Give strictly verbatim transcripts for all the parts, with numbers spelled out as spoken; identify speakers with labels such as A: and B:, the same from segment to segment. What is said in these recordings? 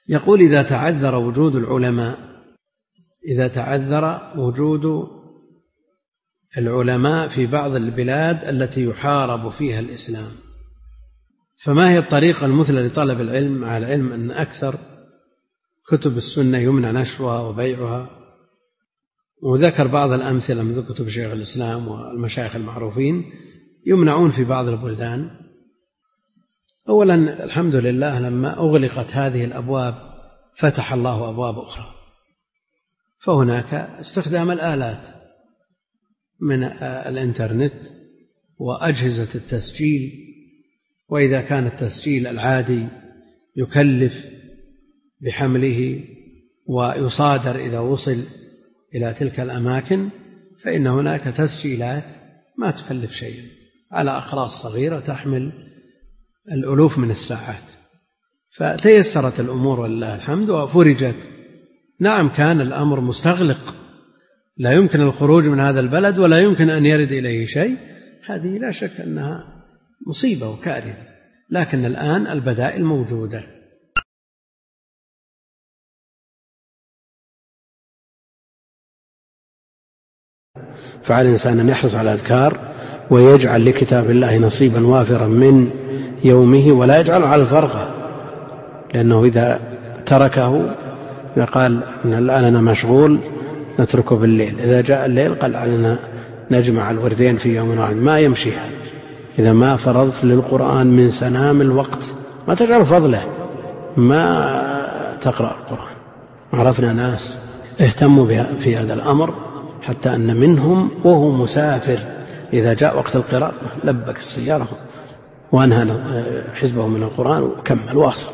A: يقول إذا تعذر وجود العلماء إذا تعذر وجود العلماء في بعض البلاد التي يحارب فيها الإسلام، فما هي الطريقة المثلى لطلب العلم مع العلم أن أكثر كتب السنة يمنع نشرها وبيعها؟ وذكر بعض الأمثلة من كتب شيخ الإسلام والمشايخ المعروفين يمنعون في بعض البلدان. أولا الحمد لله لما أغلقت هذه الأبواب فتح الله أبواب أخرى، فهناك استخدام الآلات من الإنترنت وأجهزة التسجيل، وإذا كان التسجيل العادي يكلف بحمله ويصادر إذا وصل إلى تلك الأماكن، فإن هناك تسجيلات ما تكلف شيئا على أقراص صغيرة تحمل الألوف من الساعات، فتيسرت الأمور ولله الحمد وفرجت. نعم كان الأمر مستغلق، لا يمكن الخروج من هذا البلد ولا يمكن أن يرد إليه شيء، هذه لا شك أنها مصيبة وكارثة، لكن الآن البدائل موجودة.
B: فعلى الإنسان أن يحرص على الأذكار ويجعل لكتاب الله نصيبا وافرا من يومه، ولا يجعله على الفرقة، لأنه إذا تركه قال الآن أنا مشغول نتركه بالليل، إذا جاء الليل قال علينا نجمع الوردين في يوم واحد، ما يمشي هذا. إذا ما فرضت للقرآن من سنام الوقت ما تجعل فضله، ما تقرأ القرآن. عرفنا ناس اهتموا في هذا الأمر حتى أن منهم وهو مسافر إذا جاء وقت القراءة لبك السيارة وأنهى حزبه من القرآن وكمل واصل.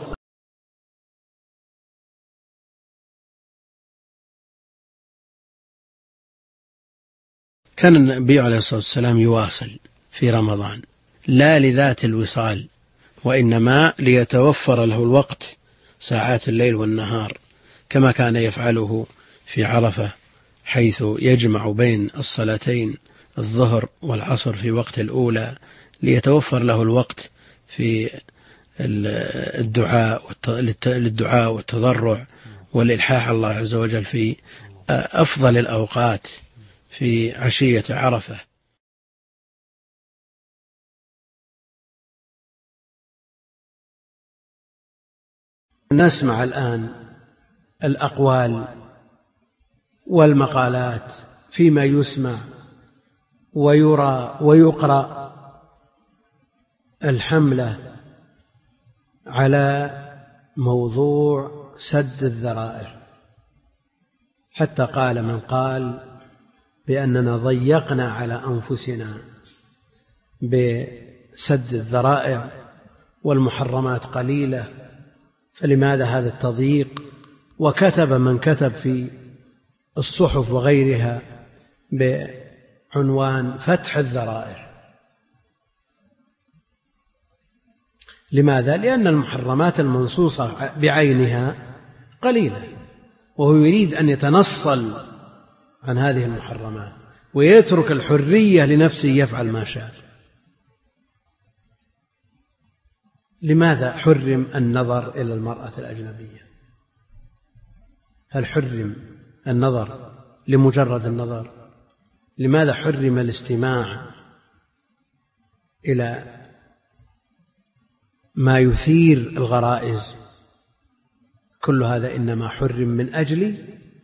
A: كان النبي عليه الصلاة والسلام يواصل في رمضان لا لذات الوصال، وإنما ليتوفر له الوقت ساعات الليل والنهار، كما كان يفعله في عرفة حيث يجمع بين الصلاتين الظهر والعصر في وقت الأولى، ليتوفر له الوقت في الدعاء للدعاء والتضرع والإلحاح الله عز وجل في أفضل الأوقات في عشية عرفة.
B: نسمع الآن الأقوال والمقالات فيما يسمع ويرى ويقرأ الحملة على موضوع سد الذرائع، حتى قال من قال بأننا ضيقنا على أنفسنا بسد الذرائع والمحرمات قليلة، فلماذا هذا التضييق؟ وكتب من كتب في الصحف وغيرها بعنوان فتح الذرائع. لماذا؟ لأن المحرمات المنصوصة بعينها قليلة، وهو يريد أن يتنصل عن هذه المحرمات ويترك الحرية لنفسه يفعل ما شاء. لماذا حرم النظر إلى المرأة الأجنبية؟ هل حرم النظر لمجرد النظر؟ لماذا حرم الاستماع إلى ما يثير الغرائز؟ كل هذا إنما حرم من أجل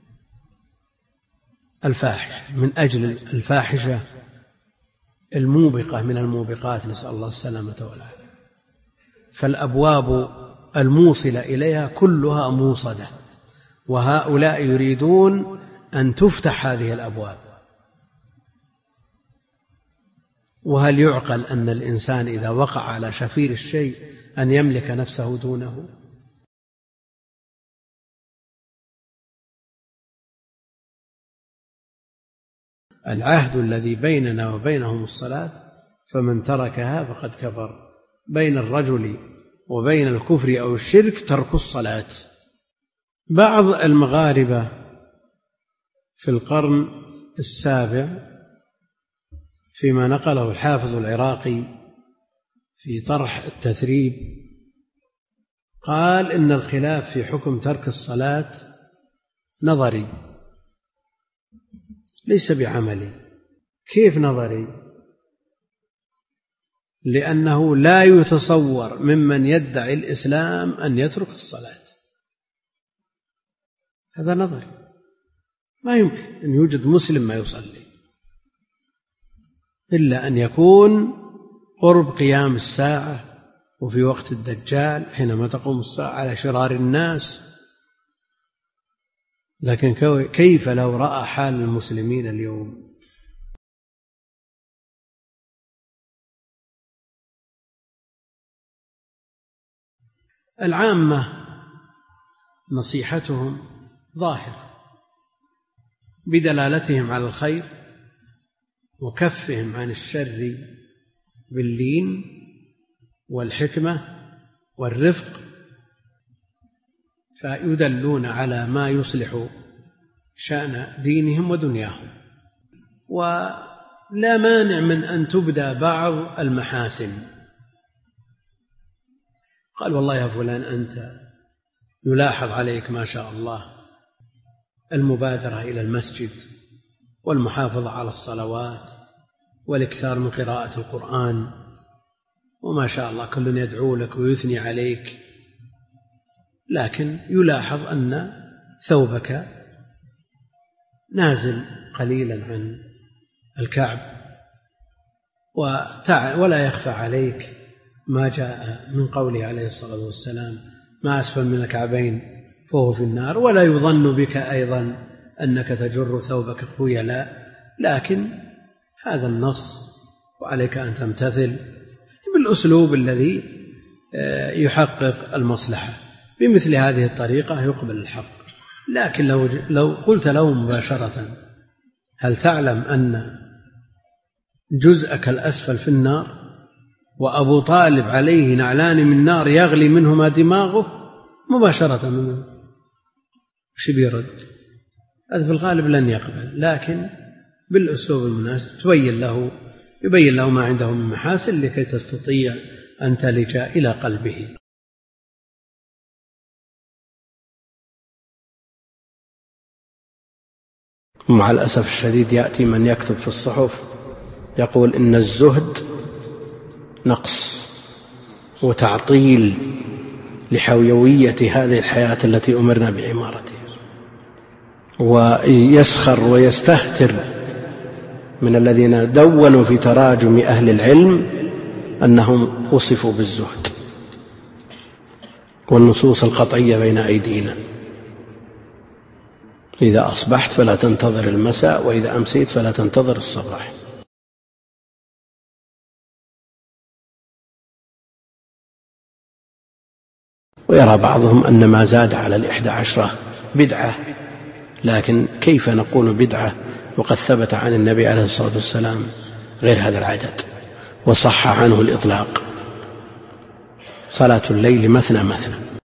B: الفاحشة، من أجل الفاحشة الموبقة من الموبقات، نسأل الله السلامة والعافية. فالأبواب الموصلة إليها كلها موصدة، وهؤلاء يريدون أن تفتح هذه الأبواب. وهل يعقل أن الإنسان إذا وقع على شفير الشيء أن يملك نفسه دونه؟ العهد الذي بيننا وبينهم الصلاة، فمن تركها فقد كفر. بين الرجل وبين الكفر أو الشرك ترك الصلاة. بعض المغاربة في القرن السابع فيما نقله الحافظ العراقي في طرح التثريب
A: قال إن الخلاف في حكم ترك الصلاة نظري ليس بعملي. كيف نظري؟ لأنه لا يتصور ممن يدعي الإسلام أن يترك الصلاة، هذا نظري، ما يمكن أن يوجد مسلم ما يصلي إلا أن يكون قرب قيام الساعة وفي وقت الدجال حينما تقوم الساعة على شرار الناس. لكن كيف لو رأى حال المسلمين اليوم؟ العامة نصيحتهم ظاهرة بدلالتهم على الخير وكفهم عن الشر باللين والحكمة والرفق، فيدلون على ما يصلح شأن دينهم ودنياهم. ولا مانع من أن تبدى بعض المحاسن. قال والله يا فلان أنت يلاحظ عليك ما شاء الله المبادرة إلى المسجد والمحافظة على الصلوات والإكثار من قراءة القرآن، وما شاء الله كل يدعو لك ويثني عليك، لكن يلاحظ أن ثوبك نازل قليلا عن الكعب، ولا يخفى عليك ما جاء من قوله عليه الصلاة والسلام ما أسفل من الكعبين فهو في النار، ولا يظن بك أيضا أنك تجر ثوبك خيلاء، لكن هذا النص وعليك أن تمتثل بالأسلوب الذي يحقق المصلحة. بمثل هذه الطريقة يقبل الحق. لكن لو, لو قلت له مباشرة هل تعلم أن جزءك الأسفل في النار وأبو طالب عليه نعلان من نار يغلي منهما دماغه، مباشرة منه وش بيرد؟ هذا في الغالب لن يقبل، لكن بالأسلوب المناسب تبين له يبين له ما عنده من محاسن لكي تستطيع أن تلج إلى قلبه.
B: مع الأسف الشديد يأتي من يكتب في الصحف يقول إن الزهد نقص وتعطيل لحيوية هذه الحياة التي أمرنا بعمارتها، ويسخر ويستهتر من الذين دونوا في تراجم أهل العلم أنهم وصفوا بالزهد، والنصوص القطعية بين أيدينا: إذا أصبحت فلا تنتظر المساء، وإذا أمسيت فلا تنتظر الصباح. ويرى بعضهم أن ما زاد على الإحدى عشرة بدعة، لكن كيف نقول بدعة وقد ثبت عن النبي عليه الصلاة والسلام غير هذا العدد وصح عنه الإطلاق: صلاة الليل مثنى مثنى.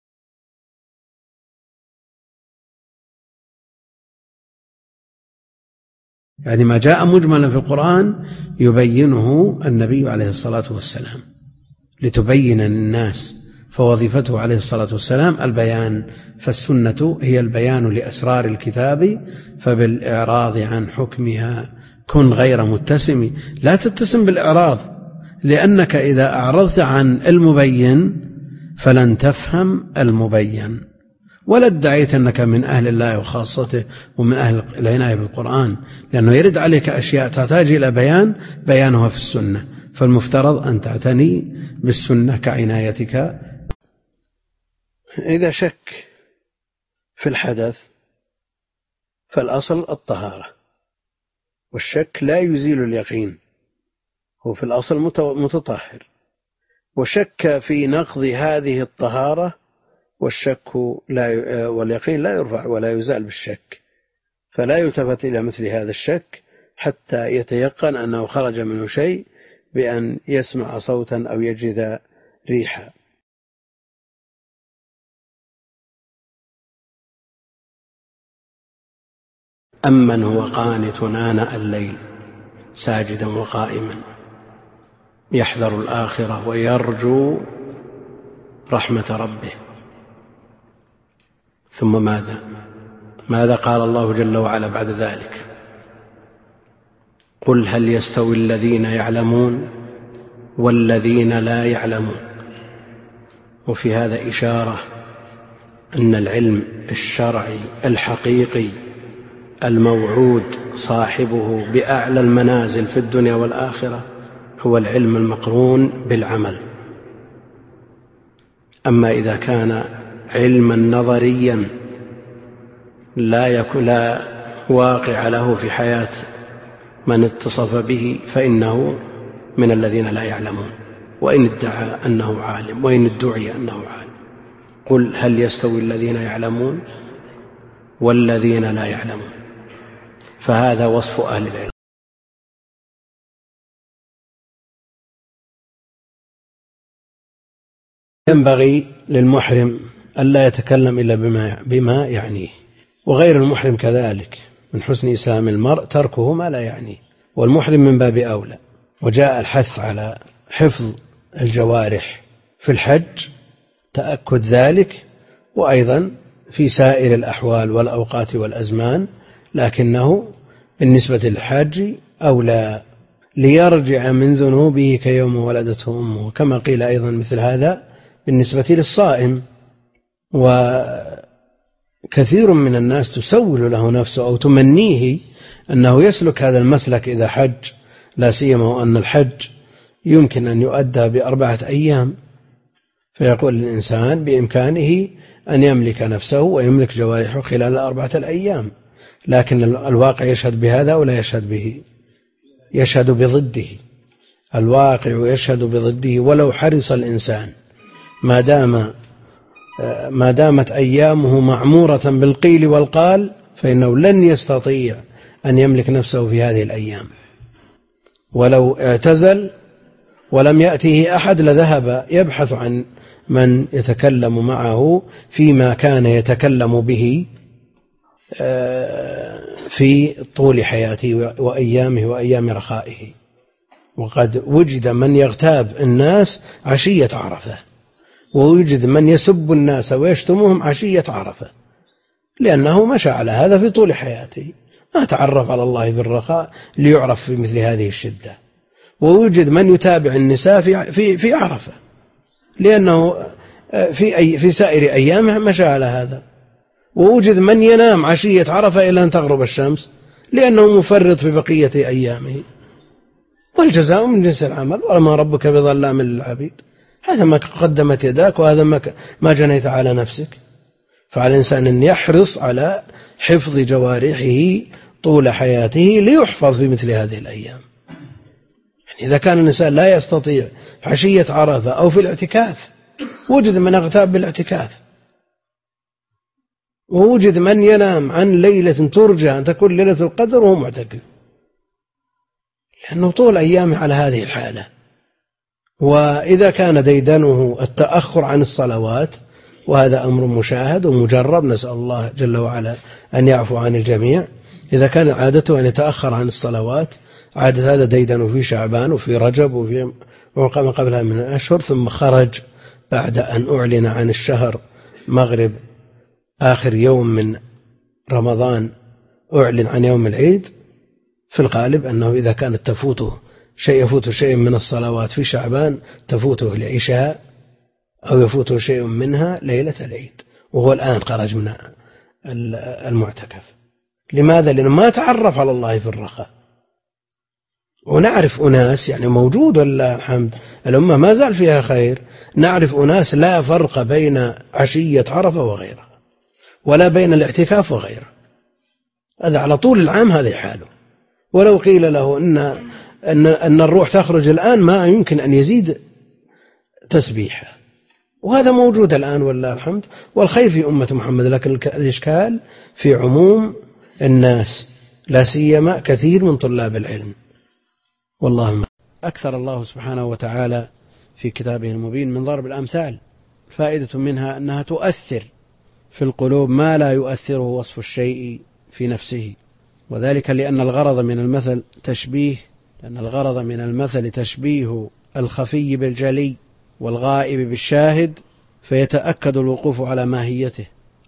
A: يعني ما جاء مجملا في القرآن يبينه النبي عليه الصلاة والسلام لتبين للناس، فوظيفته عليه الصلاة والسلام البيان، فالسنة هي البيان لأسرار الكتاب، فبالإعراض عن حكمها كن غير متسم. لا تتسم بالإعراض، لأنك إذا أعرضت عن المبين فلن تفهم المبين، ولا ادعيت أنك من أهل الله وخاصته ومن أهل العناية بالقرآن، لأنه يرد عليك أشياء تحتاج إلى بيان بيانها في السنة، فالمفترض أن تعتني بالسنة كعنايتك.
B: إذا شك في الحدث فالأصل الطهارة، والشك لا يزيل اليقين، هو في الأصل متطهر، وشك في نقض هذه الطهارة، والشك لا واليقين لا يرفع ولا يزال بالشك، فلا يلتفت إلى مثل هذا الشك حتى يتيقن أنه خرج منه شيء بأن يسمع صوتا أو يجد ريحا. أمن هو قانت آناء الليل ساجدا وقائما يحذر الآخرة ويرجو رحمة ربه ثم ماذا ماذا قال الله جل وعلا بعد ذلك؟ قل هل يستوي الذين يعلمون والذين لا يعلمون. وفي هذا إشارة أن العلم الشرعي الحقيقي الموعود صاحبه بأعلى المنازل في الدنيا والآخرة هو العلم المقرون بالعمل. أما إذا كان علما نظريا لا يكون لا واقع له في حياة من اتصف به فإنه من الذين لا يعلمون، وإن ادعى أنه عالم وإن ادعي أنه عالم. قل هل يستوي الذين يعلمون والذين لا يعلمون، فهذا وصف أهل العلم. ينبغي للمحرم ألا يتكلم إلا بما, بما يعنيه، وغير المحرم كذلك. من حسن إسلام المرء تركه ما لا يعنيه، والمحرم من باب أولى. وجاء الحث على حفظ الجوارح في الحج تأكد ذلك، وأيضا في سائر الأحوال والأوقات والأزمان، لكنه بالنسبة للحاج أولى ليرجع من ذنوبه كيوم ولدته أمه، كما قيل أيضا مثل هذا بالنسبة للصائم. وكثير من الناس تسول له نفسه أو تمنيه أنه يسلك هذا المسلك إذا حج، لا سيما وأن الحج يمكن أن يؤدى بأربعة أيام، فيقول الإنسان بإمكانه أن يملك نفسه ويملك جوارحه خلال أربعة الأيام، لكن الواقع يشهد بهذا ولا يشهد به؟ يشهد بضده. الواقع يشهد بضده. ولو حرص الإنسان ما دام ما دامت أيامه معمورة بالقيل والقال فإنه لن يستطيع أن يملك نفسه في هذه الأيام. ولو اعتزل ولم يأته أحد لذهب يبحث عن من يتكلم معه فيما كان يتكلم به في طول حياته وأيامه وأيام رخائه. وقد وجد من يغتاب الناس عشية عرفة، ووجد من يسب الناس ويشتمهم عشية عرفة، لأنه مشى على هذا في طول حياته، ما تعرف على الله في الرخاء ليعرف في مثل هذه الشدة. ووجد من يتابع النساء في في في عرفة، لأنه في أي في سائر أيامه مشى على هذا. ووجد من ينام عشية عرفة إلى أن تغرب الشمس، لأنه مفرط في بقية أيامه. والجزاء من جنس العمل، وما ربك بظلام للعبيد. هذا ما قدمت يداك وهذا ما جنيت على نفسك. فعلى الإنسان أن يحرص على حفظ جوارحه طول حياته ليحفظ في مثل هذه الأيام. يعني إذا كان الإنسان لا يستطيع عشية عرفة أو في الاعتكاف، وجد من اغتاب بالاعتكاف، ووجد من ينام عن ليلة ترجى أن تكون ليلة القدر وهو معتكف، لأنه طول أيامه على هذه الحالة. وإذا كان ديدنه التأخر عن الصلوات، وهذا أمر مشاهد ومجرب، نسأل الله جل وعلا أن يعفو عن الجميع. إذا كان عادته أن يتأخر عن الصلوات، عادة هذا ديدن في شعبان وفي رجب وفي وقام قبلها من الأشهر، ثم خرج بعد أن أعلن عن الشهر مغرب آخر يوم من رمضان، أعلن عن يوم العيد. في الغالب أنه إذا كانت تفوته شيء يفوته شيء من الصلوات في شعبان تفوته العشاء، أو يفوته شيء منها ليلة العيد، وهو الآن خرج من المعتكف. لماذا؟ لأنه ما تعرف على الله في الرخاء. ونعرف أناس، يعني موجود والله الحمد، الأمة ما زال فيها خير، نعرف أناس لا فرق بين عشية عرفة وغيرها، ولا بين الاعتكاف وغيره. هذا على طول العام هذا حاله. ولو قيل له إن, أن, أن الروح تخرج الآن ما يمكن أن يزيد تسبيحه، وهذا موجود الآن والله الحمد، والخير في أمة محمد. لكن الإشكال في عموم الناس، لا سيما كثير من طلاب العلم. والله أكثر الله سبحانه وتعالى في كتابه المبين من ضرب الأمثال، فائدة منها أنها تؤثر في القلوب ما لا يؤثره وصف الشيء في نفسه، وذلك لأن الغرض من المثل تشبيه لأن الغرض من المثل تشبيه الخفي بالجلي والغائب بالشاهد، فيتأكد الوقوف على ماهيته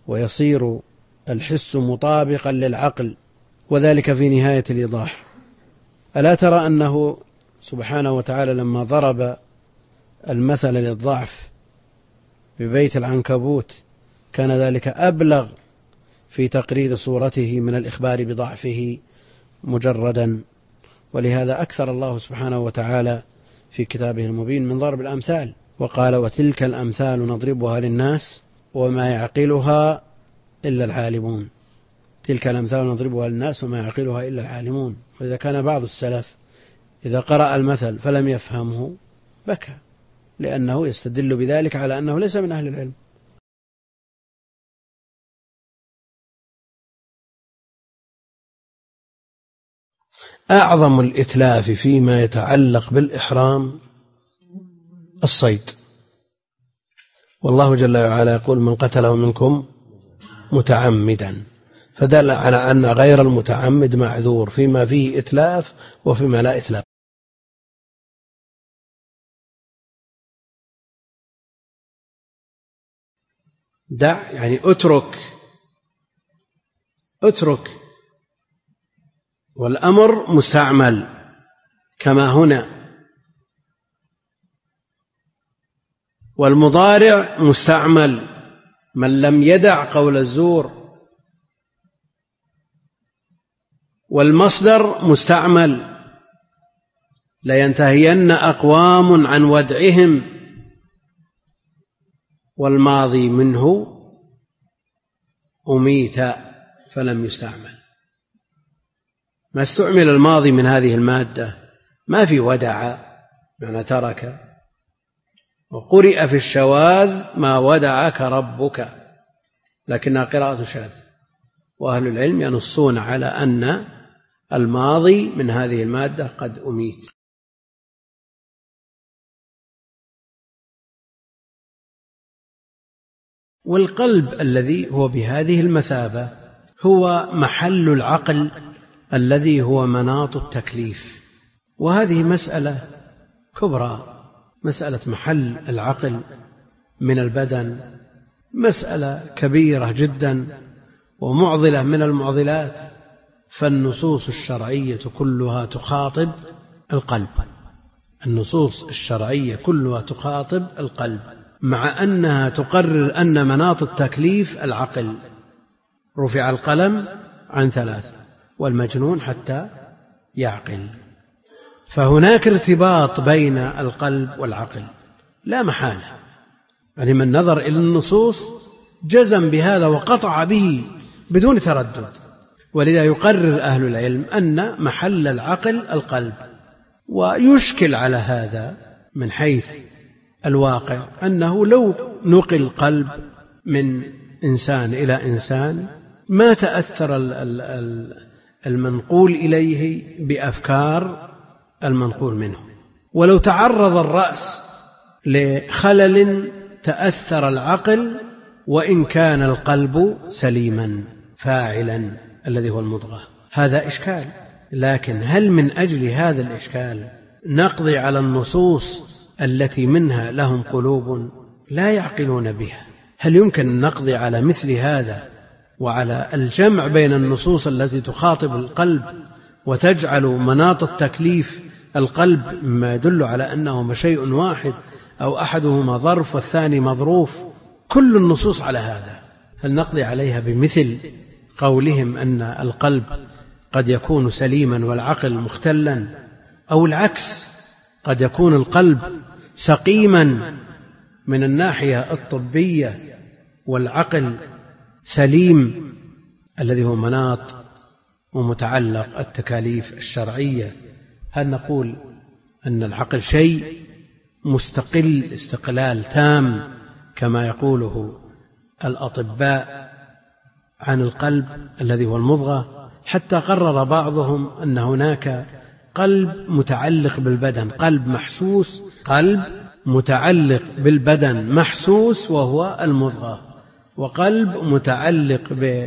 A: ويصير الحس مطابقا للعقل، وذلك في نهاية الإيضاح. ألا ترى أنه سبحانه وتعالى لما ضرب المثل للضعف ببيت العنكبوت كان ذلك أبلغ في تقرير صورته من الإخبار بضعفه مجردا. ولهذا أكثر الله سبحانه وتعالى في كتابه المبين من ضرب الأمثال، وقال: وتلك الأمثال نضربها للناس وما يعقلها إلا العالمون. تلك الأمثال نضربها للناس وما يعقلها إلا العالمون. وإذا كان بعض السلف إذا قرأ المثل فلم يفهمه بكى، لأنه يستدل بذلك على أنه ليس من أهل العلم. أعظم الإتلاف فيما يتعلق بالإحرام الصيد، والله جل وعلا يقول: من قتله منكم متعمدا، فدل على أن غير المتعمد معذور فيما فيه إتلاف وفيما لا إتلاف. دع يعني اترك اترك والأمر مستعمل كما هنا، والمضارع مستعمل: من لم يدع قول الزور. والمصدر مستعمل: لينتهين أقوام عن ودعهم. والماضي منه أميت فلم يستعمل، ما استعمل الماضي من هذه المادة، ما في ودع معنى ترك. وقرئ في الشواذ: ما ودعك ربك، لكنها قراءة شاذ. وأهل العلم ينصون على أن الماضي من هذه المادة قد أميت. والقلب الذي هو بهذه المثابة هو محل العقل الذي هو مناط التكليف، وهذه مسألة كبرى. مسألة محل العقل من البدن مسألة كبيرة جدا ومعضلة من المعضلات، فالنصوص الشرعية كلها تخاطب القلب. النصوص الشرعية كلها تخاطب القلب، مع أنها تقرر أن مناط التكليف العقل. رفع القلم عن ثلاث والمجنون حتى يعقل. فهناك ارتباط بين القلب والعقل لا محالة، يعني من نظر إلى النصوص جزم بهذا وقطع به بدون تردد. ولذا يقرر أهل العلم أن محل العقل القلب. ويشكل على هذا من حيث الواقع أنه لو نقل القلب من إنسان إلى إنسان ما تأثر المنقول إليه بأفكار المنقول منه، ولو تعرض الرأس لخلل تأثر العقل وإن كان القلب سليما فاعلا الذي هو المضغة. هذا إشكال. لكن هل من أجل هذا الإشكال نقضي على النصوص التي منها لهم قلوب لا يعقلون بها؟ هل يمكن أن نقضي على مثل هذا وعلى الجمع بين النصوص التي تخاطب القلب وتجعل مناط التكليف القلب مما يدل على أنهما شيء واحد أو أحدهما ظرف والثاني مظروف؟ كل النصوص على هذا. هل نقضي عليها بمثل قولهم أن القلب قد يكون سليما والعقل مختلا، أو العكس، قد يكون القلب سقيما من الناحية الطبية والعقل سليم الذي هو مناط ومتعلق التكاليف الشرعية؟ هل نقول أن العقل شيء مستقل استقلال تام كما يقوله الأطباء عن القلب الذي هو المضغة؟ حتى قرر بعضهم أن هناك قلب متعلق بالبدن، قلب محسوس، قلب متعلق بالبدن محسوس وهو المضغة، وقلب متعلق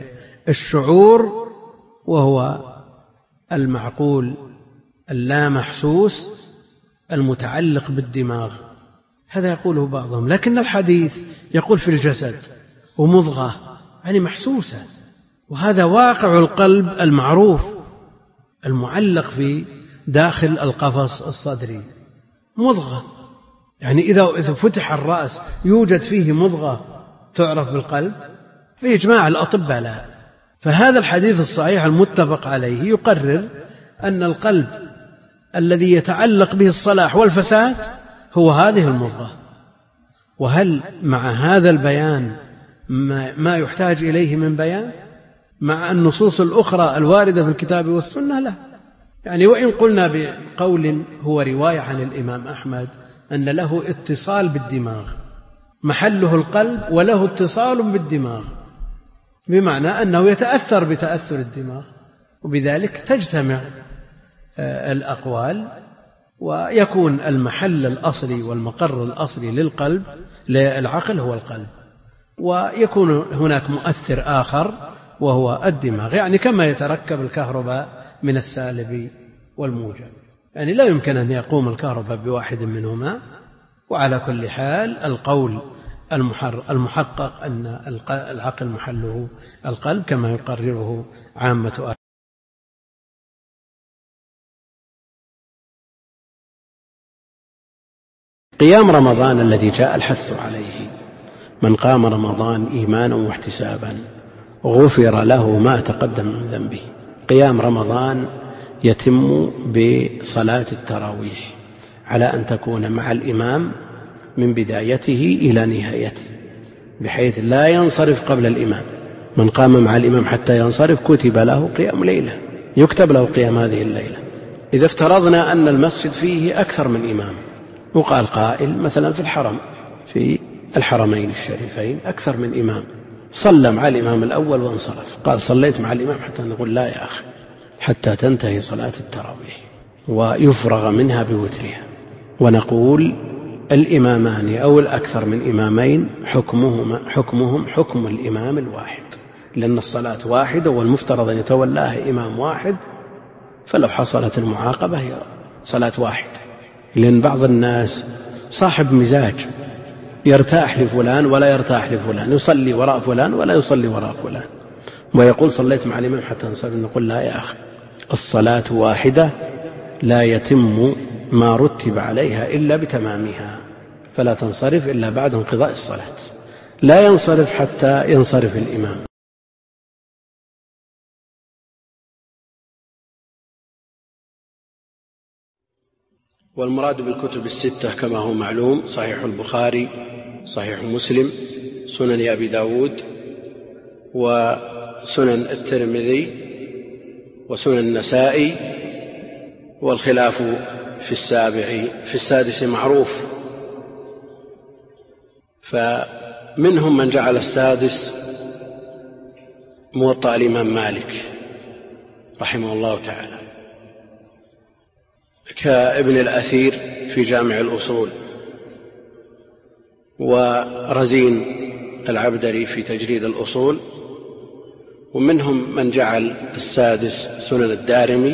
A: بالشعور وهو المعقول اللا محسوس المتعلق بالدماغ. هذا يقوله بعضهم، لكن الحديث يقول في الجسد ومضغة يعني محسوسة، وهذا واقع القلب المعروف المعلق في داخل القفص الصدري، مضغة. يعني إذا فتح الرأس يوجد فيه مضغة تعرف بالقلب بإجماع الأطباء لا. فهذا الحديث الصحيح المتفق عليه يقرر أن القلب الذي يتعلق به الصلاح والفساد هو هذه المضغة. وهل مع هذا البيان ما يحتاج إليه من بيان مع النصوص الأخرى الواردة في الكتاب والسنة؟ لا. يعني وإن قلنا بقول هو رواية عن الإمام أحمد أن له اتصال بالدماغ، محله القلب وله اتصال بالدماغ، بمعنى أنه يتأثر بتأثر الدماغ، وبذلك تجتمع الأقوال ويكون المحل الأصلي والمقر الأصلي للقلب للعقل هو القلب، ويكون هناك مؤثر آخر وهو الدماغ. يعني كما يتركب الكهرباء من السالب والموجب، يعني لا يمكن أن يقوم الكهرباء بواحد منهما. وعلى كل حال القول المحقق أن العقل محله القلب كما يقرره عامة أهل.
B: قيام رمضان الذي جاء الحث عليه: من قام رمضان إيمانا واحتسابا غفر له ما تقدم من ذنبه. قيام رمضان يتم بصلاة التراويح على أن تكون مع الإمام من بدايته إلى نهايته، بحيث لا ينصرف قبل الإمام. من قام مع الإمام حتى ينصرف كتب له قيام ليلة، يكتب له قيام هذه الليلة. إذا افترضنا أن المسجد فيه أكثر من إمام، وقال قائل مثلا في الحرم في الحرمين الشريفين أكثر من إمام، صلى مع الإمام الأول وانصرف، قال صليت مع الإمام، حتى نقول لا يا أخي، حتى تنتهي صلاة التراويح ويفرغ منها بوترها، ونقول الإمامان أو الأكثر من إمامين حكمهم, حكمهم حكم الإمام الواحد، لأن الصلاة واحدة والمفترض أن يتولاها إمام واحد، فلو حصلت المعاقبة هي صلاة واحدة. لأن بعض الناس صاحب مزاج يرتاح لفلان ولا يرتاح لفلان، يصلي وراء فلان ولا يصلي وراء فلان، ويقول صليت مع الإمام حتى انصرف. نقول لا يا أخي، الصلاة واحدة لا يتم ما رتب عليها إلا بتمامها، فلا تنصرف إلا بعد انقضاء الصلاة، لا ينصرف حتى ينصرف الإمام. والمراد بالكتب الستة كما هو معلوم: صحيح البخاري، صحيح مسلم، سنن أبي داود، وسنن الترمذي، وسنن النسائي. والخلاف في السابع في السادس معروف، فمنهم من جعل السادس موطأ الإمام مالك رحمه الله تعالى، كابن الأثير في جامع الأصول، ورزين العبدري في تجريد الأصول. ومنهم من جعل السادس سنن الدارمي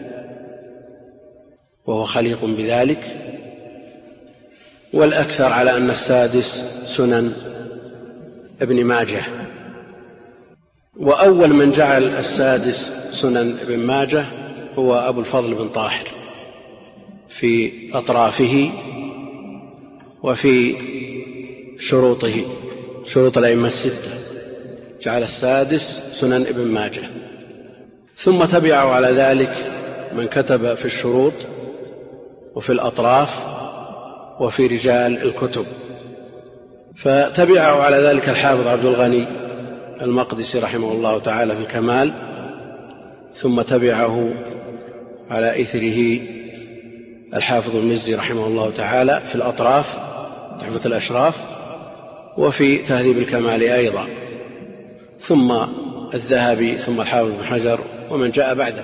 B: وهو خليق بذلك، والأكثر على أن السادس سنن ابن ماجه. وأول من جعل السادس سنن ابن ماجه هو أبو الفضل بن طاهر في أطرافه وفي شروطه، شروط الأئمة الستة، جعل السادس سنن ابن ماجه. ثم تبعه على ذلك من كتب في الشروط وفي الأطراف وفي رجال الكتب، فتبعه على ذلك الحافظ عبد الغني المقدسي رحمه الله تعالى في الكمال، ثم تبعه على إثره الحافظ المزي رحمه الله تعالى في الأطراف تحفة الأشراف، وفي تهذيب الكمال أيضا، ثم الذهبي، ثم الحافظ بن حجر، ومن جاء بعده.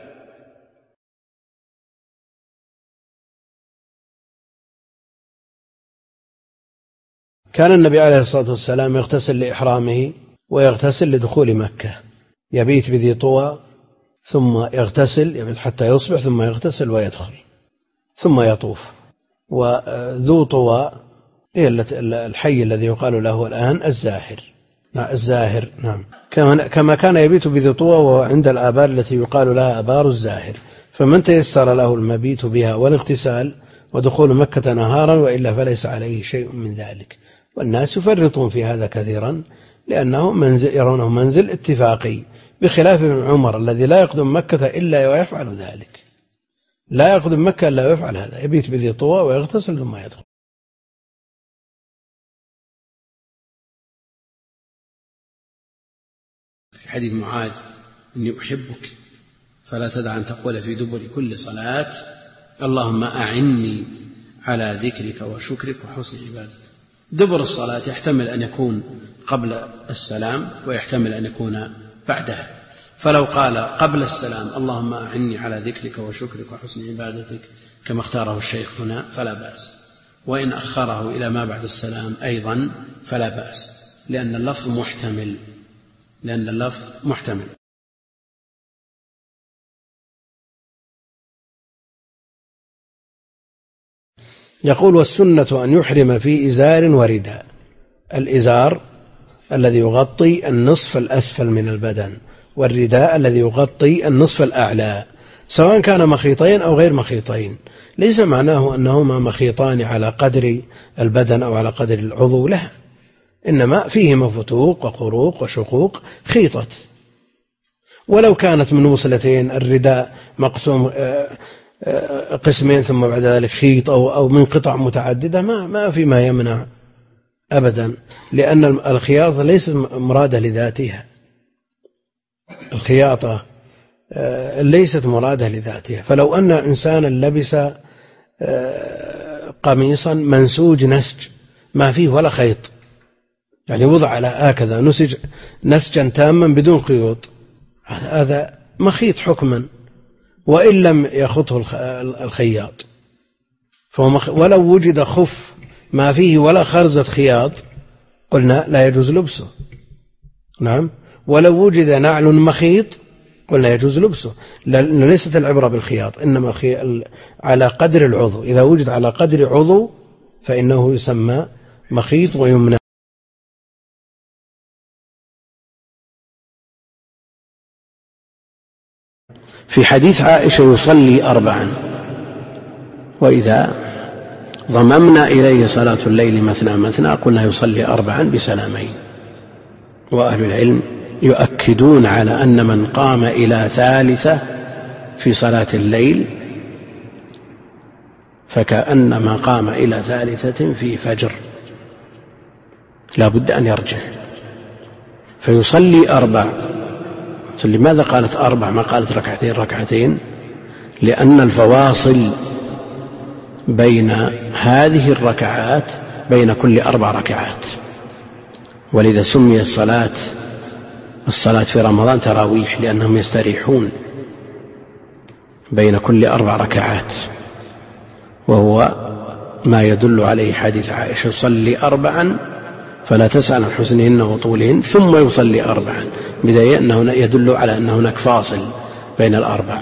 A: كان النبي عليه الصلاة والسلام يغتسل لإحرامه ويغتسل لدخول مكة، يبيت بذي طوى ثم يغتسل يبيت حتى يصبح ثم يغتسل ويدخل ثم يطوف. وذو طوى الحي الذي يقال له الآن الزاهر،
B: نعم الزاهر. نعم كما كان يبيت بذي طوى وهو عند الآبار التي يقال لها آبار الزاهر، فمن تيسر له المبيت بها والاغتسال ودخول مكة نهارا وإلا فليس عليه شيء من ذلك. والناس يفرطون في هذا كثيرا لأنه منزل يرونه منزل اتفاقي، بخلاف ابن عمر الذي لا يقدم مكة إلا ويفعل ذلك، لا يقدم مكة إلا ويفعل هذا، يبيت بذي طوى ويغتسل ثم يدخل.
A: في حديث معاذ إني أحبك فلا تدع أن تقول في دبر كل صلاة اللهم أعني على ذكرك وشكرك وحسن عبادتك. دبر الصلاة يحتمل أن يكون قبل السلام ويحتمل أن يكون بعدها، فلو قال قبل السلام اللهم أعني على ذكرك وشكرك وحسن عبادتك كما اختاره الشيخ هنا فلا بأس، وإن أخره إلى ما بعد السلام أيضا فلا بأس، لأن اللفظ محتمل لأن اللفظ محتمل.
B: يقول والسنة أن يحرم في إزار ورداء. الإزار الذي يغطي النصف الأسفل من البدن، والرداء الذي يغطي النصف الأعلى، سواء كان مخيطين أو غير مخيطين. ليس معناه أنهما مخيطان على قدر البدن أو على قدر العضو، لا، إنما فيهما فتوق وخروق وشقوق خيطت. ولو كانت من وصلتين الرداء مقسوم قسمين ثم بعد ذلك خيط أو أو من قطع متعددة ما ما في ما يمنع أبدا، لأن الخياطة ليست مرادة لذاتها، الخياطة ليست مرادة لذاتها. فلو أن إنسانا لبس قميصا منسوج نسج ما فيه ولا خيط، يعني وضع على هكذا نسج نسجا تاما بدون خيوط، هذا مخيط حكما وإن لم يخطه الخياط. ولو وجد خف ما فيه ولا خرزة خياط قلنا لا يجوز لبسه. نعم. ولو وجد نعل مخيط قلنا يجوز لبسه، لأن ليست العبرة بالخياط، إنما على قدر العضو. إذا وجد على قدر عضو فإنه يسمى مخيط ويمنع. في حديث عائشة يصلي أربعا، وإذا ضممنا إليه صلاة الليل مثنى مثنى قلنا يصلي أربعا بسلامين. وأهل العلم يؤكدون على أن من قام إلى ثالثة في صلاة الليل فكأنما قام إلى ثالثة في فجر، لا بد أن يرجع فيصلي أربع. لماذا قالت أربع ما قالت ركعتين ركعتين؟ لأن الفواصل بين هذه الركعات بين كل أربع ركعات، ولذا سمي الصلاة الصلاة في رمضان تراويح، لأنهم يستريحون بين كل أربع ركعات، وهو ما يدل عليه حديث عائشة صلي أربعا فلا تسأل عن حسنهن وطولهن ثم يصلي أربعا، بداية أنه يدل على أن هناك فاصل بين الأربع.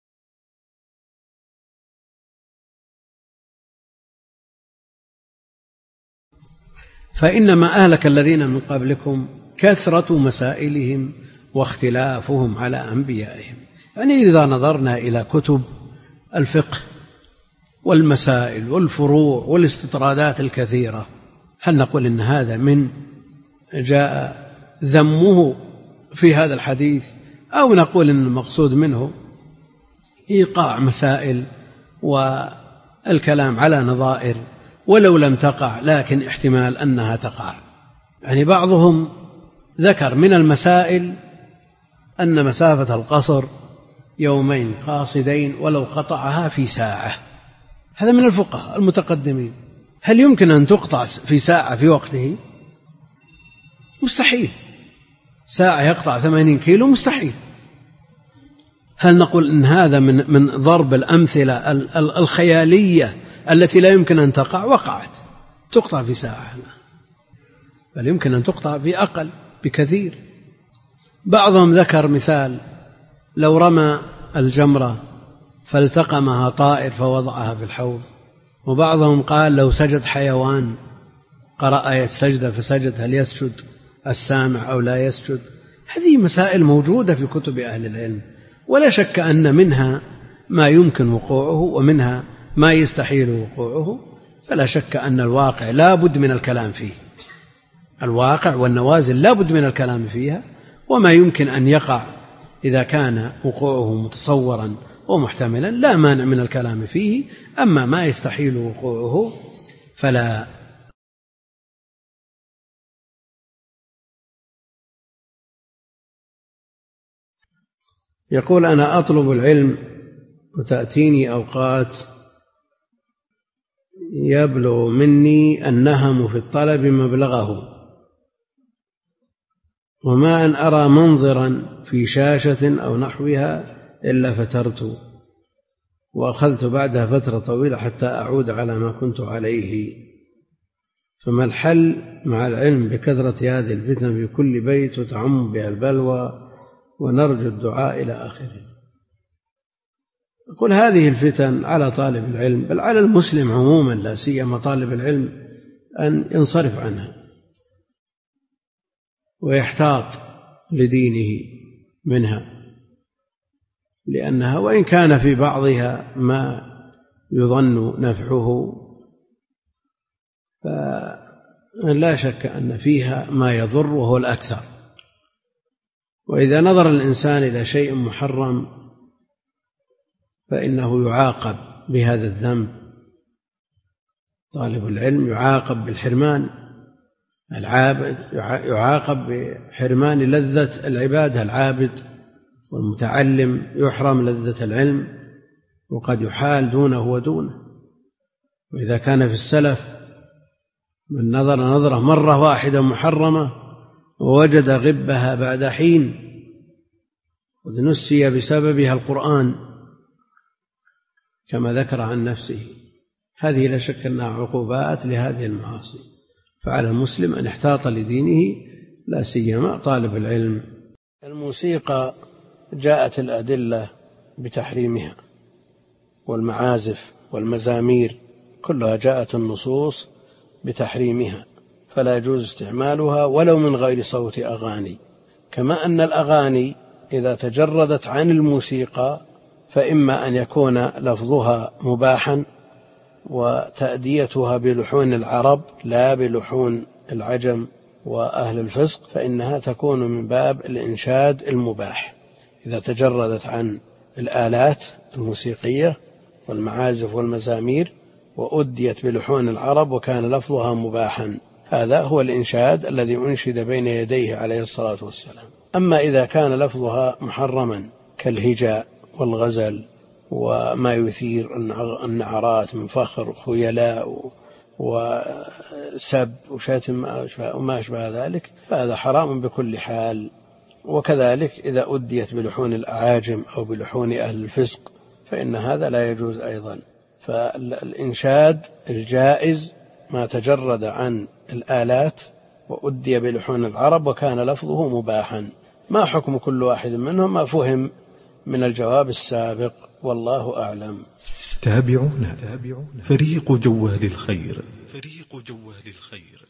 A: فإنما أهلك الذين من قبلكم كثرة مسائلهم واختلافهم على أنبيائهم. يعني إذا نظرنا إلى كتب الفقه والمسائل والفروع والاستطرادات الكثيرة، هل نقول إن هذا من جاء ذمه في هذا الحديث، أو نقول إن المقصود منه إيقاع مسائل والكلام على نظائر ولو لم تقع لكن احتمال أنها تقع؟ يعني بعضهم ذكر من المسائل أن مسافة القصر يومين قاصدين ولو قطعها في ساعة، هذا من الفقهاء المتقدمين. هل يمكن أن تقطع في ساعة في وقته؟ مستحيل. ساعة يقطع ثمانين كيلو مستحيل. هل نقول إن هذا من من ضرب الأمثلة الخيالية التي لا يمكن أن تقع؟ وقعت، تقطع في ساعة، بل يمكن أن تقطع في أقل بكثير. بعضهم ذكر مثال لو رمى الجمرة فالتقمها طائر فوضعها في الحوض، وبعضهم قال لو سجد حيوان قرأ آية السجدة فسجد هل يسجد السامع أو لا يسجد؟ هذه مسائل موجودة في كتب أهل العلم، ولا شك أن منها ما يمكن وقوعه ومنها ما يستحيل وقوعه، فلا شك أن الواقع لا بد من الكلام فيه، الواقع والنوازل لا بد من الكلام فيها، وما يمكن أن يقع إذا كان وقوعه متصورا ومحتملا لا مانع من الكلام فيه، أما ما يستحيل وقوعه فلا. يقول: أنا أطلب العلم وتأتيني أوقات يبلغ مني النهم في الطلب مبلغه، وما أن أرى منظرا في شاشة أو نحوها إلا فترت، وأخذت بعدها فترة طويلة حتى أعود على ما كنت عليه، فما الحل مع العلم بكثرة هذه الفتن في كل بيت وتعم بها البلوى ونرجو الدعاء إلى آخره؟ أقول: هذه الفتن على طالب العلم بل على المسلم عموما، لا سيما طالب العلم، أن ينصرف عنها ويحتاط لدينه منها، لأنها وإن كان في بعضها ما يظن نفعه فلا شك أن فيها ما يضر وهو الأكثر. وإذا نظر الإنسان إلى شيء محرم فإنه يعاقب بهذا الذنب، طالب العلم يعاقب بالحرمان، العابد يعاقب بحرمان لذة العبادة، العابد والمتعلم يحرم لذة العلم وقد يحال دونه ودونه. وإذا كان في السلف من نظر نظرة مرة واحدة محرمة ووجد غبها بعد حين قد نسي بسببها القرآن كما ذكر عن نفسه، هذه لا شك أنها عقوبات لهذه المعاصي، فعلى المسلم أن يحتاط لدينه لا سيما طالب العلم. الموسيقى جاءت الأدلة بتحريمها، والمعازف والمزامير كلها جاءت النصوص بتحريمها، فلا يجوز استعمالها ولو من غير صوت أغاني. كما أن الأغاني إذا تجردت عن الموسيقى فإما أن يكون لفظها مباحا وتأديتها بلحون العرب لا بلحون العجم وأهل الفسق، فإنها تكون من باب الإنشاد المباح إذا تجردت عن الآلات الموسيقية والمعازف والمزامير وأديت بلحون العرب وكان لفظها مباحا، هذا هو الإنشاد الذي أنشد بين يديه عليه الصلاة والسلام. أما إذا كان لفظها محرما كالهجاء والغزل وما يثير النعرات من فخر وخيلاء وسب وشتم وما أشبه ذلك فهذا حرام بكل حال. وكذلك إذا أديت بلحون الأعاجم أو بلحون أهل الفسق فإن هذا لا يجوز أيضا. فالإنشاد الجائز ما تجرد عن الآلات وأدي بلحون العرب وكان لفظه مباحا. ما حكم كل واحد منهم؟ ما فهم من الجواب السابق، والله أعلم.
C: تابعونا فريق جوال الخير، فريق جوال الخير.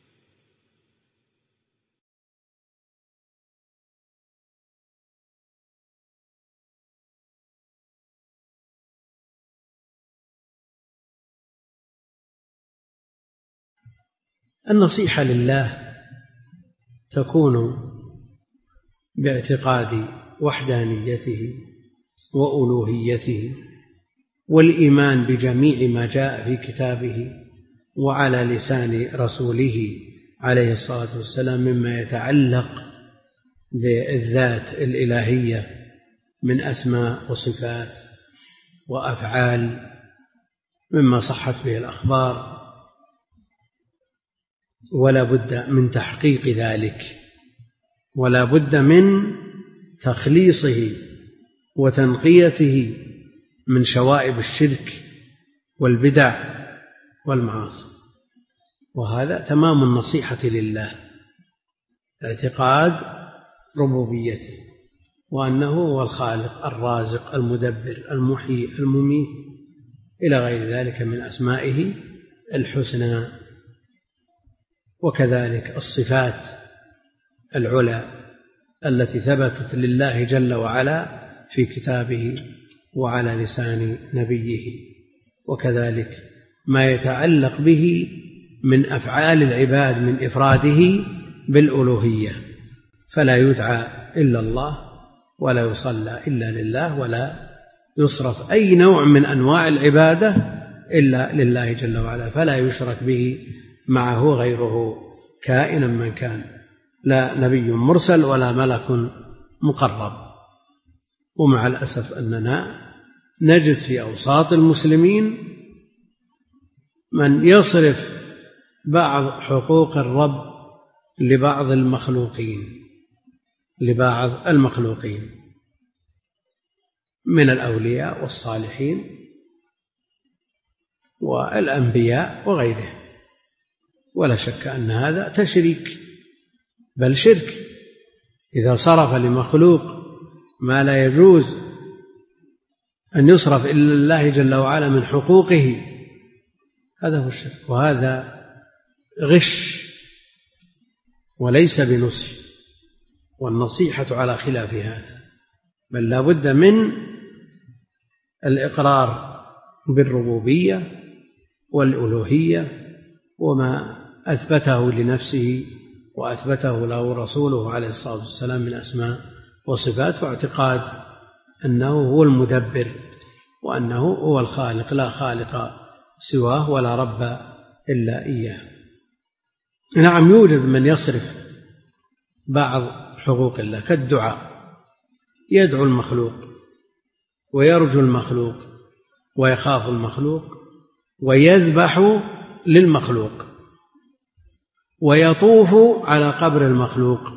A: النصيحة لله تكون باعتقاد وحدانيته وألوهيته والإيمان بجميع ما جاء في كتابه وعلى لسان رسوله عليه الصلاة والسلام مما يتعلق بالذات الإلهية من أسماء وصفات وأفعال مما صحت به الأخبار، ولا بد من تحقيق ذلك، ولا بد من تخليصه وتنقيته من شوائب الشرك والبدع والمعاصي. وهذا تمام النصيحة لله، اعتقاد ربوبيته وأنه هو الخالق الرازق المدبر المحيي المميت إلى غير ذلك من أسمائه الحسنى. وكذلك الصفات العلى التي ثبتت لله جل وعلا في كتابه وعلى لسان نبيه، وكذلك ما يتعلق به من أفعال العباد من إفراده بالألوهية، فلا يدعى إلا الله ولا يصلى إلا لله ولا يصرف أي نوع من أنواع العبادة إلا لله جل وعلا، فلا يشرك به معه غيره كائنا من كان، لا نبي مرسل ولا ملك مقرب. ومع الأسف أننا نجد في أوساط المسلمين من يصرف بعض حقوق الرب لبعض المخلوقين لبعض المخلوقين من الأولياء والصالحين والأنبياء وغيره، ولا شك أن هذا تشريك بل شرك. إذا صرف لمخلوق ما لا يجوز أن يصرف إلا الله جل وعلا من حقوقه، هذا هو الشرك، وهذا غش وليس بنصح، والنصيحة على خلاف هذا، بل لا بد من الإقرار بالربوبية والألوهية وما أثبته لنفسه وأثبته له رسوله عليه الصلاة والسلام من أسماء وصفات، واعتقاد أنه هو المدبر وأنه هو الخالق لا خالق سواه ولا رب إلا إياه. نعم، يوجد من يصرف بعض حقوق الله كالدعاء، يدعو المخلوق ويرجو المخلوق ويخاف المخلوق ويذبح للمخلوق ويطوف على قبر المخلوق،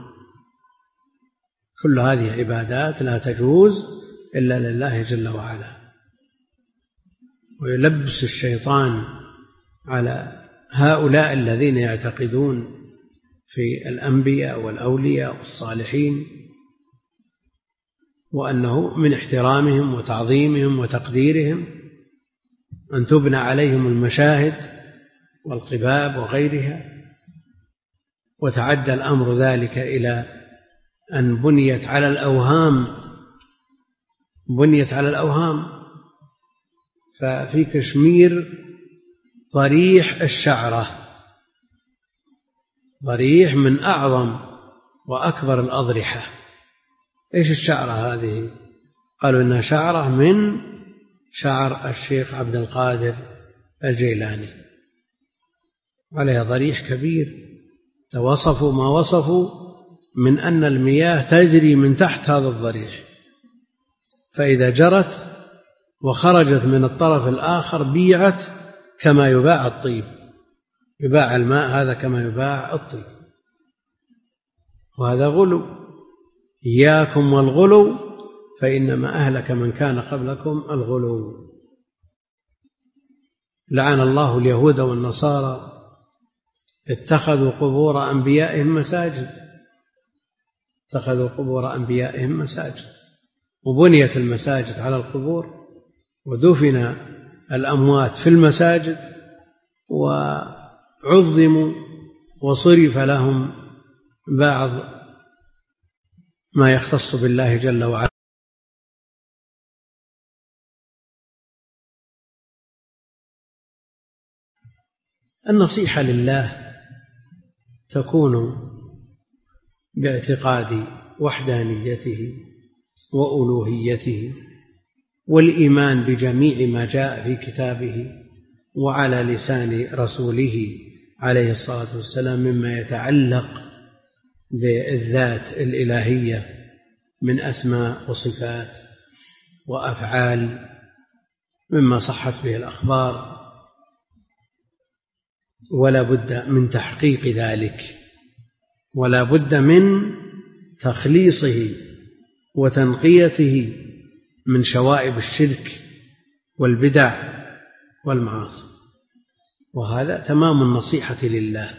A: كل هذه عبادات لا تجوز إلا لله جل وعلا. ويلبس الشيطان على هؤلاء الذين يعتقدون في الأنبياء والأولياء والصالحين وأنه من احترامهم وتعظيمهم وتقديرهم أن تبنى عليهم المشاهد والقباب وغيرها، وتعدى الأمر ذلك إلى أن بنيت على الأوهام بنيت على الأوهام ففي كشمير ضريح الشعرة، ضريح من أعظم وأكبر الأضرحة. إيش الشعرة هذه؟ قالوا إنها شعرة من شعر الشيخ عبد القادر الجيلاني، عليها ضريح كبير، وصفوا ما وصفوا من أن المياه تجري من تحت هذا الضريح، فإذا جرت وخرجت من الطرف الآخر بيعت كما يباع الطيب، يباع الماء هذا كما يباع الطيب، وهذا غلو. إياكم والغلو فإنما أهلك من كان قبلكم الغلو. لعن الله اليهود والنصارى اتخذوا قبور أنبيائهم مساجد اتخذوا قبور أنبيائهم مساجد وبنيت المساجد على القبور، ودفن الأموات في المساجد وعظموا وصرف لهم بعض ما يختص بالله جل وعلا. النصيحة لله تكون باعتقاد وحدانيته وألوهيته والإيمان بجميع ما جاء في كتابه وعلى لسان رسوله عليه الصلاة والسلام مما يتعلق بالذات الإلهية من أسماء وصفات وأفعال مما صحت به الأخبار، ولا بد من تحقيق ذلك، ولا بد من تخليصه وتنقيته من شوائب الشرك والبدع والمعاصي. وهذا تمام النصيحة لله،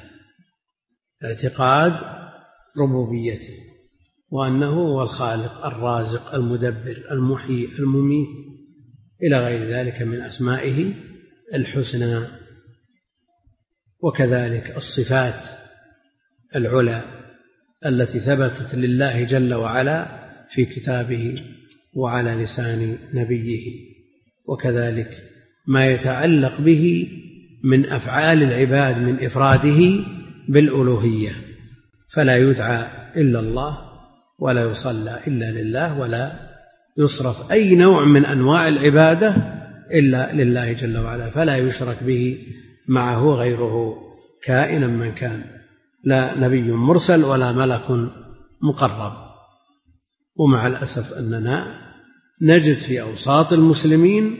A: اعتقاد ربوبيته وأنه هو الخالق الرازق المدبر المحيي المميت إلى غير ذلك من أسمائه الحسنى، وكذلك الصفات العلى التي ثبتت لله جل وعلا في كتابه وعلى لسان نبيه، وكذلك ما يتعلق به من أفعال العباد من إفراده بالألوهية، فلا يدعى إلا الله ولا يصلى إلا لله ولا يصرف أي نوع من أنواع العبادة إلا لله جل وعلا، فلا يشرك به معه غيره كائنا من كان، لا نبي مرسل ولا ملك مقرب. ومع الأسف أننا نجد في أوساط المسلمين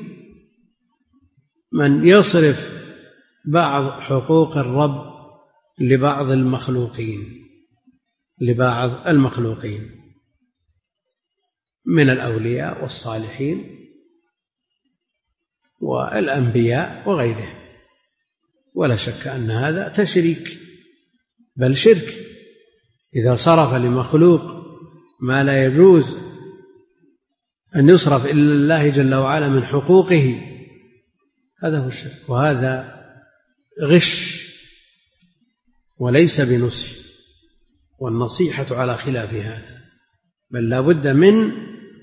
A: من يصرف بعض حقوق الرب لبعض المخلوقين لبعض المخلوقين من الأولياء والصالحين والأنبياء وغيرهم، ولا شك أن هذا تشريك بل شرك. إذا صرف لمخلوق ما لا يجوز أن يصرف إلا الله جل وعلا من حقوقه، هذا هو الشرك، وهذا غش وليس بنصح، والنصيحة على خلاف هذا، بل لا بد من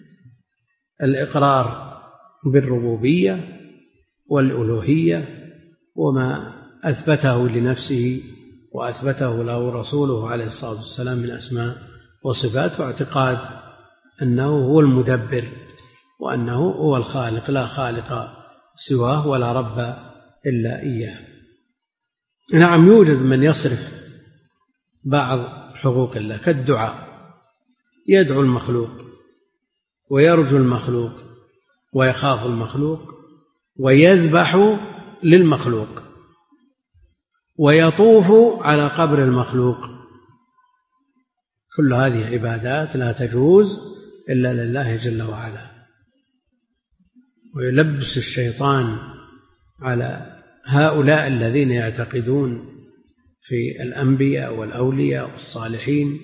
A: الإقرار بالربوبية والألوهية وما أثبته لنفسه وأثبته له رسوله عليه الصلاة والسلام من أسماء وصفات، واعتقاد أنه هو المدبر وأنه هو الخالق، لا خالق سواه ولا رب إلا إياه. نعم، يوجد من يصرف بعض حقوق الله كالدعاء، يدعو المخلوق ويرجو المخلوق ويخاف المخلوق ويذبح للمخلوق ويطوف على قبر المخلوق، كل هذه عبادات لا تجوز إلا لله جل وعلا. ويلبس الشيطان على هؤلاء الذين يعتقدون في الأنبياء والأولياء والصالحين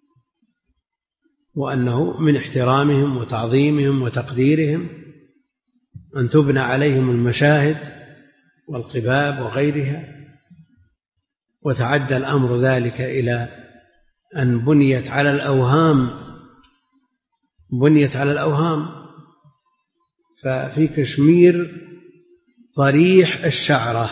A: وأنه من احترامهم وتعظيمهم وتقديرهم أن تبنى عليهم المشاهد والقباب وغيرها، وتعدى الأمر ذلك إلى أن بنيت على الأوهام بنيت على الأوهام ففي كشمير ضريح الشعرة،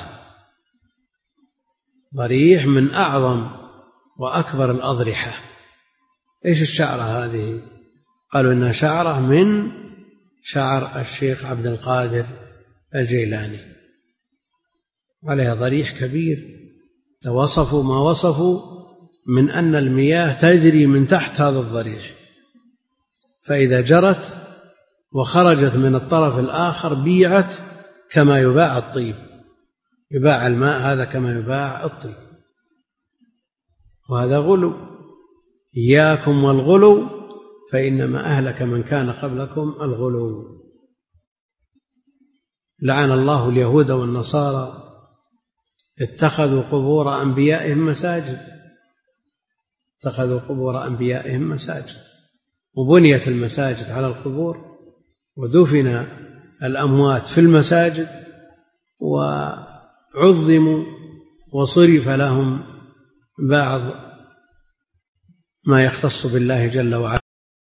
A: ضريح من أعظم وأكبر الأضرحة. إيش الشعرة هذه؟ قالوا إنها شعرة من شعر الشيخ عبد القادر الجيلاني، عليها ضريح كبير، وصفوا ما وصفوا من أن المياه تجري من تحت هذا الضريح، فإذا جرت وخرجت من الطرف الآخر بيعت كما يباع الطيب، يباع الماء هذا كما يباع الطيب، وهذا غلو. إياكم والغلو فإنما أهلك من كان قبلكم الغلو. لعن الله اليهود والنصارى اتخذوا قبور أنبيائهم مساجد اتخذوا قبور أنبيائهم مساجد وبنيت المساجد على القبور، ودفن الأموات في المساجد، وعظموا وصرف لهم بعض ما يختص بالله جل وعلا.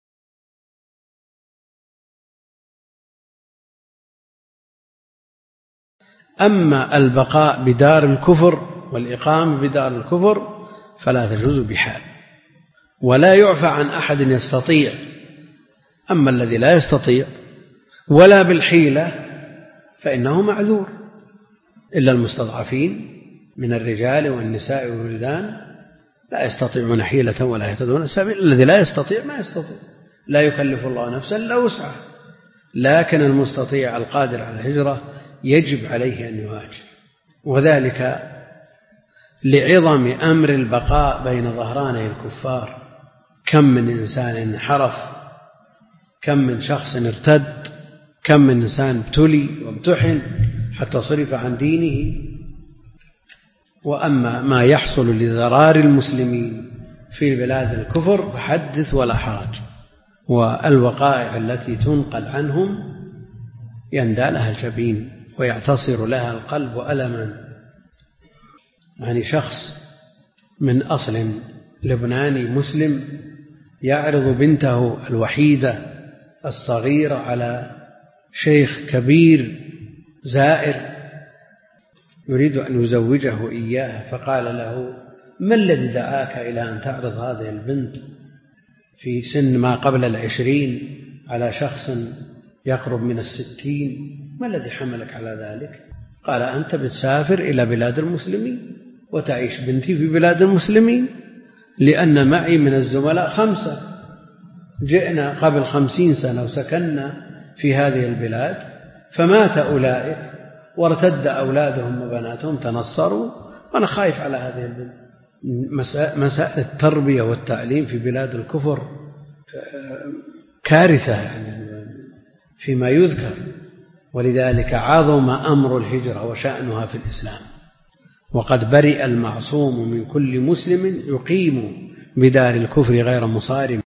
A: أما البقاء بدار الكفر والإقامة بدار الكفر فلا تجوز بحال، ولا يعفى عن أحد يستطيع. أما الذي لا يستطيع ولا بالحيلة فإنه معذور، إلا المستضعفين من الرجال والنساء والولدان لا يستطيعون حيلة ولا يهتدون سبيلا. الذي لا يستطيع ما يستطيع، لا يكلف الله نفسا إلا وسعها، لكن المستطيع القادر على الهجرة يجب عليه أن يهاجر، وذلك لعظم أمر البقاء بين ظهراني الكفار. كم من إنسان انحرف، كم من شخص ارتد، كم من إنسان ابتلي وامتحن حتى صرف عن دينه. وأما ما يحصل لضرار المسلمين في بلاد الكفر فحدث ولا حرج، والوقائع التي تنقل عنهم يندى لها الجبين ويعتصر لها القلب ألما. يعني شخص من أصل لبناني مسلم يعرض بنته الوحيدة الصغيرة على شيخ كبير زائر يريد أن يزوجه إياها، فقال له: ما الذي دعاك إلى أن تعرض هذه البنت في سن ما قبل العشرين على شخص يقرب من الستين؟ ما الذي حملك على ذلك؟ قال: أنت بتسافر إلى بلاد المسلمين وتعيش بنتي في بلاد المسلمين، لأن معي من الزملاء خمسة جئنا قبل خمسين سنة وسكننا في هذه البلاد، فمات أولئك وارتد أولادهم وبناتهم تنصروا، وأنا خايف على هذه البلاد. مسائل التربية والتعليم في بلاد الكفر كارثة يعني فيما يذكر، ولذلك عظم أمر الهجرة وشأنها في الإسلام، وقد برئ المعصوم من كل مسلم يقيم بدار الكفر غير مصارم.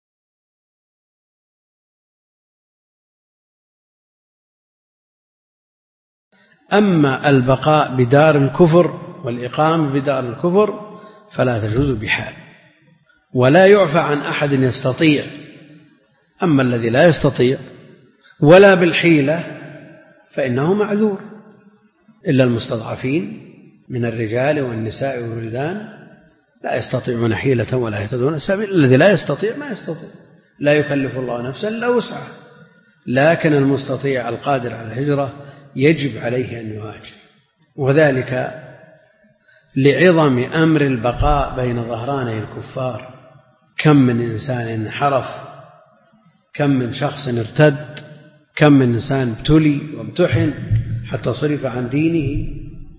A: أما البقاء بدار الكفر والإقامة بدار الكفر فلا تجوز بحال، ولا يعفى عن أحد يستطيع. أما الذي لا يستطيع ولا بالحيلة فإنه معذور، إلا المستضعفين من الرجال والنساء والولدان لا يستطيعون حيلة ولا يهتدون سبيلا. الذي لا يستطيع ما يستطيع، لا يكلف الله نفسا إلا وسعها، لكن المستطيع القادر على الهجرة يجب عليه أن يهاجر، وذلك لعظم أمر البقاء بين ظهراني الكفار. كم من إنسان انحرف، كم من شخص ارتد، كم من إنسان ابتلي وامتحن حتى صرف عن دينه.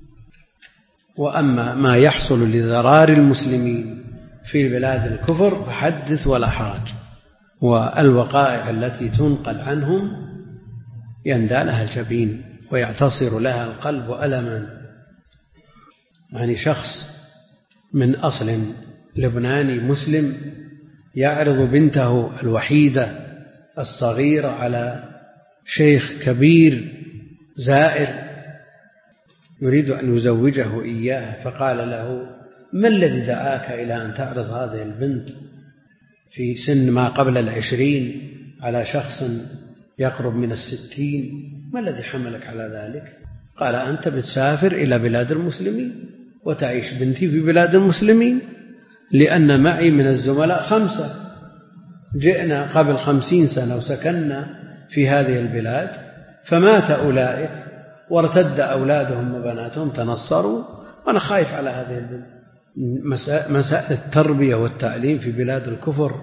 A: وأما ما يحصل لضرار المسلمين في بلاد الكفر فحدث ولا حرج، والوقائع التي تنقل عنهم يندى لها الجبين ويعتصر لها القلب ألما. يعني شخص من أصل لبناني مسلم يعرض بنته الوحيدة الصغيرة على شيخ كبير زائر يريد أن يزوجه إياها، فقال له: ما الذي دعاك إلى أن تعرض هذه البنت في سن ما قبل العشرين على شخص يقرب من الستين؟ ما الذي حملك على ذلك؟ قال: أنت بتسافر إلى بلاد المسلمين وتعيش بنتي في بلاد المسلمين، لأن معي من الزملاء خمسة جئنا قبل خمسين سنة وسكننا في هذه البلاد، فمات أولئك وارتد أولادهم وبناتهم تنصروا، وأنا خايف على هذه البلاد. مسائل التربية والتعليم في بلاد الكفر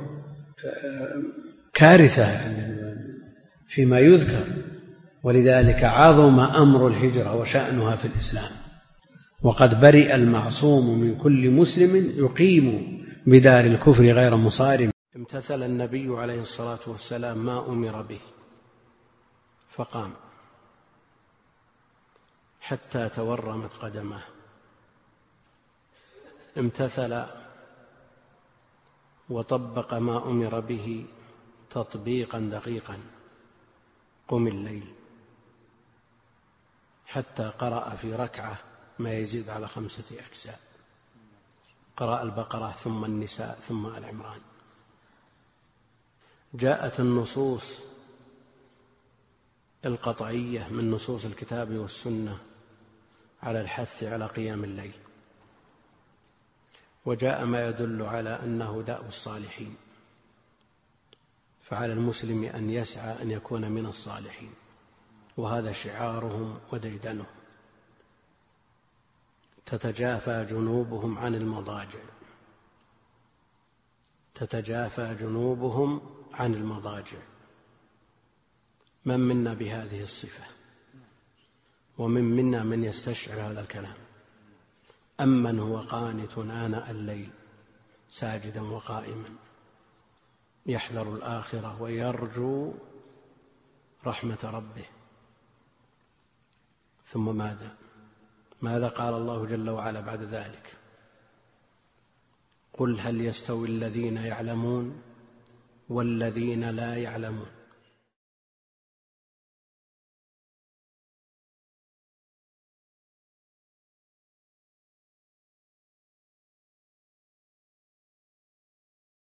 A: كارثة يعني فيما يذكر، ولذلك عظم أمر الهجرة وشأنها في الإسلام، وقد برئ المعصوم من كل مسلم يقيم بدار الكفر غير مصارم. امتثل النبي عليه الصلاة والسلام ما أمر به فقام حتى تورمت قدماه، امتثل وطبق ما أمر به تطبيقا دقيقا. قم الليل حتى قرأ في ركعة ما يزيد على خمسة أجزاء، قرأ البقرة ثم النساء ثم آل عمران. جاءت النصوص القطعية من نصوص الكتاب والسنة على الحث على قيام الليل، وجاء ما يدل على أنه دأب الصالحين، فعلى المسلم أن يسعى أن يكون من الصالحين، وهذا شعارهم وديدنهم. تتجافى جنوبهم عن المضاجع، تتجافى جنوبهم عن المضاجع. من منا بهذه الصفة؟ ومن منا من يستشعر هذا الكلام؟ أمن هو قانت آناء الليل ساجدا وقائما يحذر الآخرة ويرجو رحمة ربه. ثم ماذا؟ ماذا قال الله جل وعلا بعد ذلك؟ قل هل يستوي الذين يعلمون والذين لا يعلمون